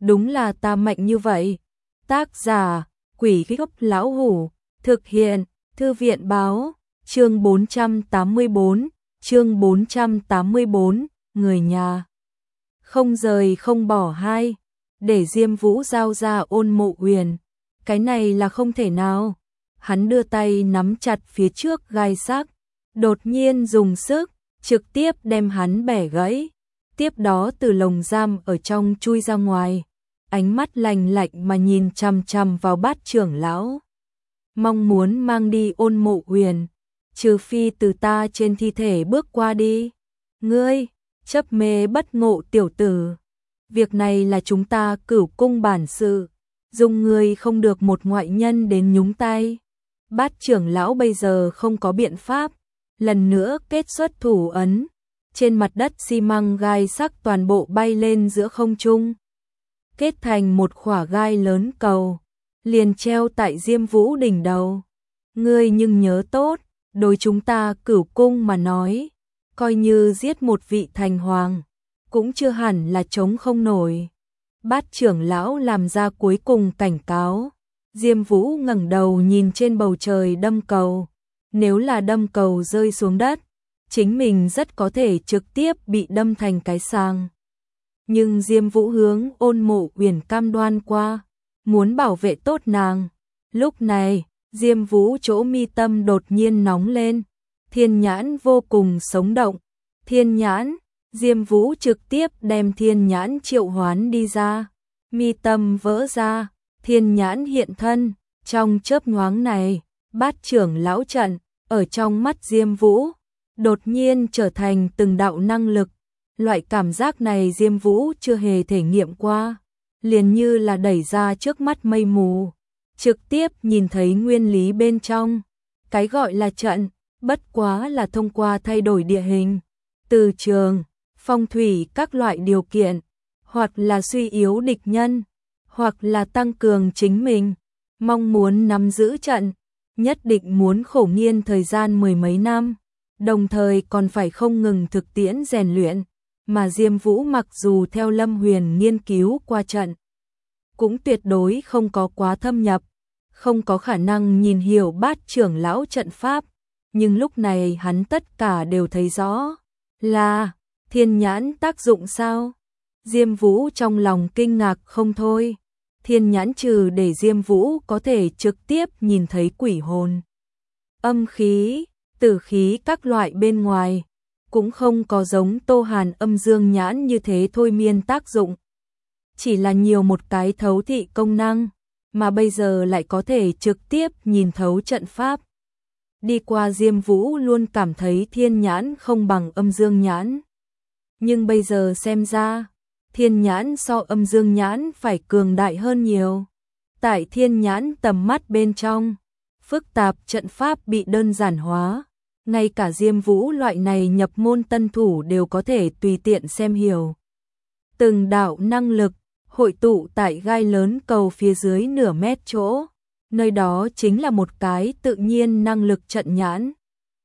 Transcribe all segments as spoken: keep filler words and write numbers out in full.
đúng là ta mạnh như vậy. Tác giả, Quỷ Gốc Lão Hủ, thực hiện, Thư viện Báo, chương bốn trăm tám mươi bốn, chương bốn trăm tám mươi bốn, người nhà. Không rời không bỏ hai, để Diêm Vũ giao ra Ôn Mộ Uyển, cái này là không thể nào. Hắn đưa tay nắm chặt phía trước gai sắc, đột nhiên dùng sức, trực tiếp đem hắn bẻ gãy, tiếp đó từ lồng giam ở trong chui ra ngoài, ánh mắt lạnh lạnh mà nhìn chằm chằm vào Bát trưởng lão. Mong muốn mang đi Ôn Mộ Uyển, trừ phi từ ta trên thi thể bước qua đi. Ngươi, chấp mê bất ngộ tiểu tử, việc này là chúng ta Cửu cung bản sự, dùng ngươi không được một ngoại nhân đến nhúng tay. Bát trưởng lão bây giờ không có biện pháp, lần nữa kết xuất thủ ấn, trên mặt đất xi măng gai sắc toàn bộ bay lên giữa không trung, kết thành một khỏa gai lớn cầu, liền treo tại Diêm Vũ đỉnh đầu. Ngươi nhưng nhớ tốt, đối chúng ta Cửu cung mà nói, coi như giết một vị thành hoàng, cũng chưa hẳn là chống không nổi. Bát trưởng lão làm ra cuối cùng cảnh cáo. Diêm Vũ ngẩng đầu nhìn trên bầu trời đâm cầu, nếu là đâm cầu rơi xuống đất, chính mình rất có thể trực tiếp bị đâm thành cái sàng. Nhưng Diêm Vũ hướng Ôn Mộ Uyển cam đoan qua, muốn bảo vệ tốt nàng. Lúc này, Diêm Vũ chỗ mi tâm đột nhiên nóng lên, thiên nhãn vô cùng sống động. Thiên nhãn, Diêm Vũ trực tiếp đem thiên nhãn triệu hoán đi ra, mi tâm vỡ ra, thiên nhãn hiện thân. Trong chớp nhoáng này, Bát trưởng lão trận ở trong mắt Diêm Vũ đột nhiên trở thành từng đạo năng lực. Loại cảm giác này Diêm Vũ chưa hề thể nghiệm qua, liền như là đẩy ra trước mắt mây mù, trực tiếp nhìn thấy nguyên lý bên trong. Cái gọi là trận, bất quá là thông qua thay đổi địa hình, từ trường, phong thủy các loại điều kiện, hoặc là suy yếu địch nhân, hoặc là tăng cường chính mình. Mong muốn nắm giữ trận, nhất định muốn khổ nghiên thời gian mười mấy năm, đồng thời còn phải không ngừng thực tiễn rèn luyện. Mà Diêm Vũ mặc dù theo Lâm Huyền nghiên cứu qua trận, cũng tuyệt đối không có quá thâm nhập, không có khả năng nhìn hiểu Bát trưởng lão trận pháp, nhưng lúc này hắn tất cả đều thấy rõ, là thiên nhãn tác dụng sao? Diêm Vũ trong lòng kinh ngạc không thôi. Thiên nhãn trừ để Diêm Vũ có thể trực tiếp nhìn thấy quỷ hồn, âm khí, tử khí các loại bên ngoài, cũng không có giống Tô Hàn âm dương nhãn như thế thôi miên tác dụng. Chỉ là nhiều một cái thấu thị công năng, mà bây giờ lại có thể trực tiếp nhìn thấu trận pháp. Đi qua Diêm Vũ luôn cảm thấy thiên nhãn không bằng âm dương nhãn. Nhưng bây giờ xem ra, thiên nhãn so âm dương nhãn phải cường đại hơn nhiều. Tại thiên nhãn tầm mắt bên trong, phức tạp trận pháp bị đơn giản hóa. Ngay cả Diêm Vũ loại này nhập môn tân thủ đều có thể tùy tiện xem hiểu. Từng đạo năng lực hội tụ tại gai lớn cầu phía dưới nửa mét chỗ, nơi đó chính là một cái tự nhiên năng lực trận nhãn.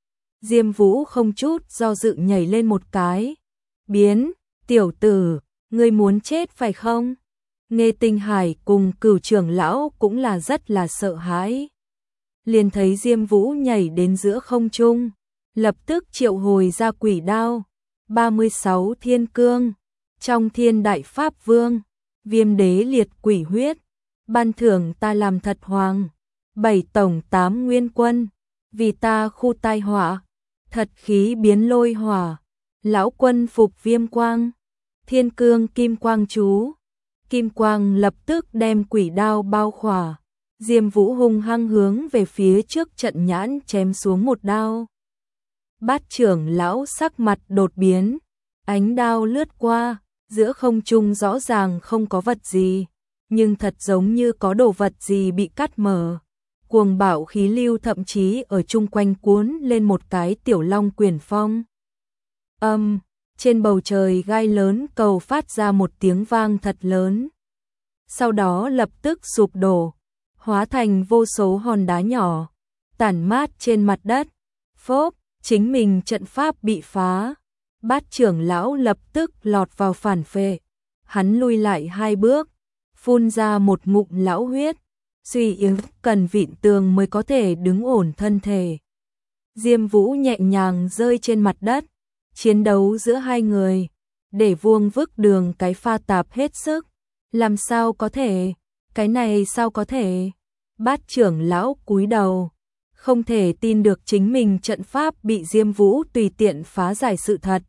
Diêm Vũ không chút do dự nhảy lên một cái. Biến, tiểu tử, ngươi muốn chết phải không? Nghe Tinh Hải cùng Cửu trưởng lão cũng là rất là sợ hãi. Liền thấy Diêm Vũ nhảy đến giữa không trung, lập tức triệu hồi ra quỷ đao, ba mươi sáu thiên cương, trong thiên đại pháp vương, viêm đế liệt quỷ huyết, ban thưởng ta làm thật hoàng, bảy tổng tám nguyên quân, vì ta khu tai họa, thật khí biến lôi hỏa, lão quân phục viêm quang, thiên cương kim quang chú, kim quang lập tức đem quỷ đao bao khỏa. Diêm Vũ hung hăng hướng về phía trước trận nhãn chém xuống một đao. Bát trưởng lão sắc mặt đột biến, ánh đao lướt qua, giữa không trung rõ ràng không có vật gì, nhưng thật giống như có đồ vật gì bị cắt mở. Cuồng bạo khí lưu thậm chí ở chung quanh cuốn lên một cái tiểu long quyển phong. Âm, trên bầu trời gai lớn cầu phát ra một tiếng vang thật lớn. Sau đó lập tức sụp đổ, hóa thành vô số hòn đá nhỏ, tản mát trên mặt đất. Phốp, chính mình trận pháp bị phá. Bát trưởng lão lập tức lọt vào phản phệ. Hắn lui lại hai bước, phun ra một ngụm lão huyết, suy yếu cần vịn tường mới có thể đứng ổn thân thể. Diêm Vũ nhẹ nhàng rơi trên mặt đất, chiến đấu giữa hai người, để vuông vức đường cái pha tạp hết sức. Làm sao có thể, cái này sao có thể? Bát trưởng lão cúi đầu, không thể tin được chính mình trận pháp bị Diêm Vũ tùy tiện phá giải sự thật.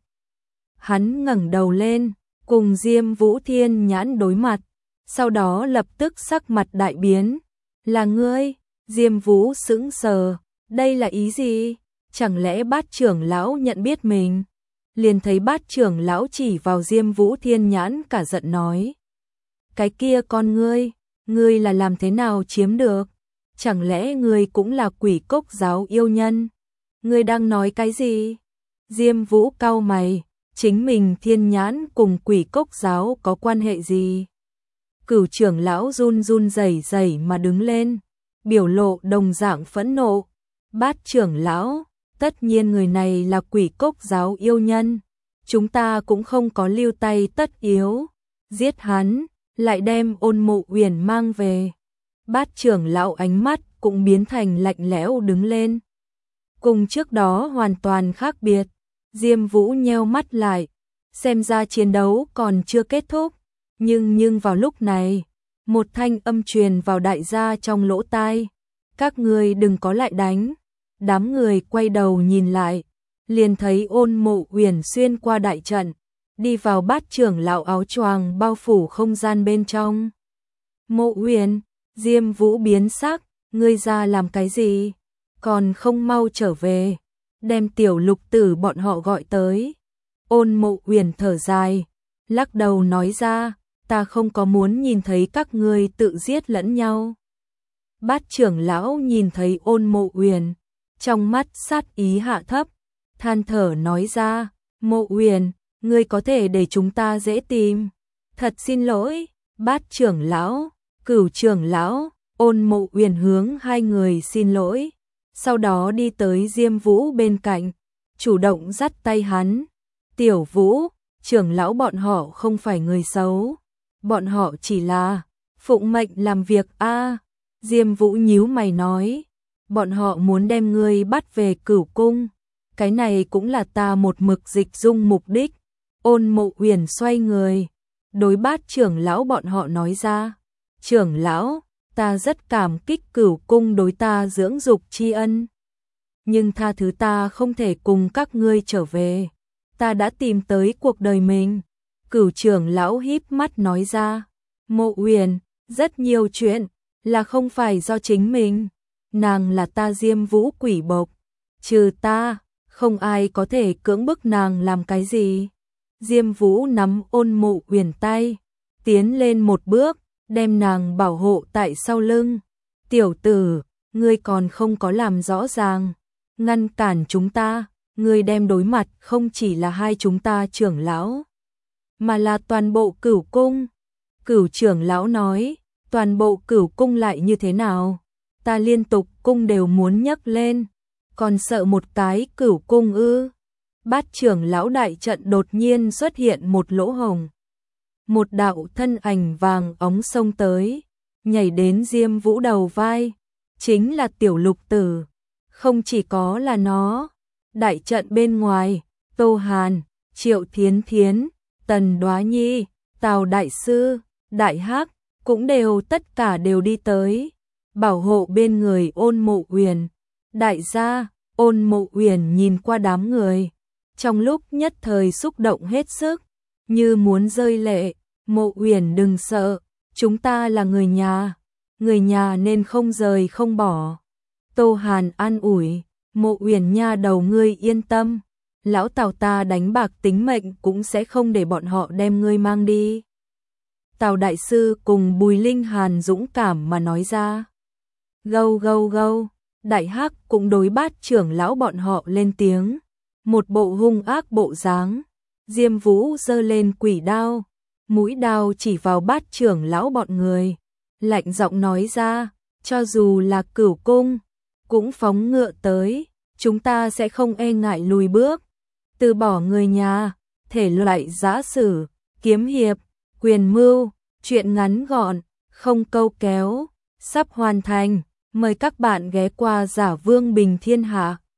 Hắn ngẩng đầu lên, cùng Diêm Vũ thiên nhãn đối mặt, sau đó lập tức sắc mặt đại biến. Là ngươi? Diêm Vũ sững sờ, đây là ý gì? Chẳng lẽ Bát trưởng lão nhận biết mình? Liền thấy Bát trưởng lão chỉ vào Diêm Vũ thiên nhãn cả giận nói. Cái kia con ngươi, ngươi là làm thế nào chiếm được? Chẳng lẽ ngươi cũng là Quỷ Cốc giáo yêu nhân? Ngươi đang nói cái gì? Diêm Vũ cau mày, chính mình thiên nhãn cùng Quỷ Cốc giáo có quan hệ gì? Cửu trưởng lão run run rẩy rẩy mà đứng lên, biểu lộ đồng dạng phẫn nộ. Bát trưởng lão, tất nhiên người này là Quỷ Cốc giáo yêu nhân, chúng ta cũng không có lưu tay tất yếu, giết hắn, lại đem Ôn Mộ Uyển mang về. Bát trưởng lão ánh mắt cũng biến thành lạnh lẽo đứng lên. Cùng trước đó hoàn toàn khác biệt, Diêm Vũ nheo mắt lại, xem ra chiến đấu còn chưa kết thúc, nhưng nhưng vào lúc này, một thanh âm truyền vào đại gia trong lỗ tai, các người đừng có lại đánh. Đám người quay đầu nhìn lại, liền thấy Ôn Mộ Uyển xuyên qua đại trận, đi vào Bát trưởng lão áo choàng bao phủ không gian bên trong. Mộ Uyển, Diêm Vũ biến sắc, ngươi ra làm cái gì? Còn không mau trở về, đem Tiểu Lục Tử bọn họ gọi tới. Ôn Mộ Uyển thở dài, lắc đầu nói ra, ta không có muốn nhìn thấy các ngươi tự giết lẫn nhau. Bát trưởng lão nhìn thấy Ôn Mộ Uyển, trong mắt sát ý hạ thấp, than thở nói ra, Mộ Uyển, ngươi có thể để chúng ta dễ tìm. Thật xin lỗi, Bát trưởng lão, Cửu trưởng lão. Ôn Mộ Uyển hướng hai người xin lỗi, sau đó đi tới Diêm Vũ bên cạnh, chủ động dắt tay hắn. Tiểu Vũ, trưởng lão bọn họ không phải người xấu, bọn họ chỉ là phụng mệnh làm việc a. À, Diêm Vũ nhíu mày nói, bọn họ muốn đem ngươi bắt về Cửu cung, cái này cũng là ta một mực dịch dung mục đích. Ôn Mộ Uyển xoay người, đối Bát trưởng lão bọn họ nói ra, trưởng lão, ta rất cảm kích Cửu cung đối ta dưỡng dục tri ân, nhưng tha thứ ta không thể cùng các ngươi trở về, ta đã tìm tới cuộc đời mình. Cửu trưởng lão híp mắt nói ra, Mộ Uyển, rất nhiều chuyện là không phải do chính mình, nàng là ta Diêm Vũ quỷ bộc, trừ ta, không ai có thể cưỡng bức nàng làm cái gì. Diêm Vũ nắm Ôn Mộ Uyển tay, tiến lên một bước, đem nàng bảo hộ tại sau lưng. Tiểu tử, ngươi còn không có làm rõ ràng, ngăn cản chúng ta, ngươi đem đối mặt không chỉ là hai chúng ta trưởng lão, mà là toàn bộ Cửu cung. Cửu trưởng lão nói, toàn bộ Cửu cung lại như thế nào? Ta liên tục cung đều muốn nhấc lên, còn sợ một cái Cửu cung ư? Bát trưởng lão đại trận đột nhiên xuất hiện một lỗ hổng. Một đạo thân ảnh vàng óng xông tới, nhảy đến Diêm Vũ đầu vai, chính là Tiểu Lục Tử. Không chỉ có là nó, đại trận bên ngoài, Tô Hàn, Triệu Thiến Thiến, Tần Đoá Nhi, Tào Đại Sư, Đại Hắc, cũng đều tất cả đều đi tới, bảo hộ bên người Ôn Mộ Uyển. Đại gia, Ôn Mộ Uyển nhìn qua đám người, trong lúc nhất thời xúc động hết sức, như muốn rơi lệ. Mộ Uyển đừng sợ, chúng ta là người nhà, người nhà nên không rời không bỏ. Tô Hàn an ủi, Mộ Uyển nha đầu ngươi yên tâm, lão Tào ta đánh bạc tính mệnh cũng sẽ không để bọn họ đem ngươi mang đi. Tào Đại Sư cùng Bùi Linh Hàn dũng cảm mà nói ra. Gâu gâu gâu, Đại Hắc cũng đối Bát trưởng lão bọn họ lên tiếng, một bộ hung ác bộ dáng. Diêm Vũ giơ lên quỷ đao, mũi đao chỉ vào Bát trưởng lão bọn người, lạnh giọng nói ra, cho dù là Cửu cung, cũng phóng ngựa tới, chúng ta sẽ không e ngại lùi bước, từ bỏ người nhà, thể loại giã sử, kiếm hiệp, quyền mưu, chuyện ngắn gọn, không câu kéo, sắp hoàn thành. Mời các bạn ghé qua Giả Vương Bình Thiên Hạ.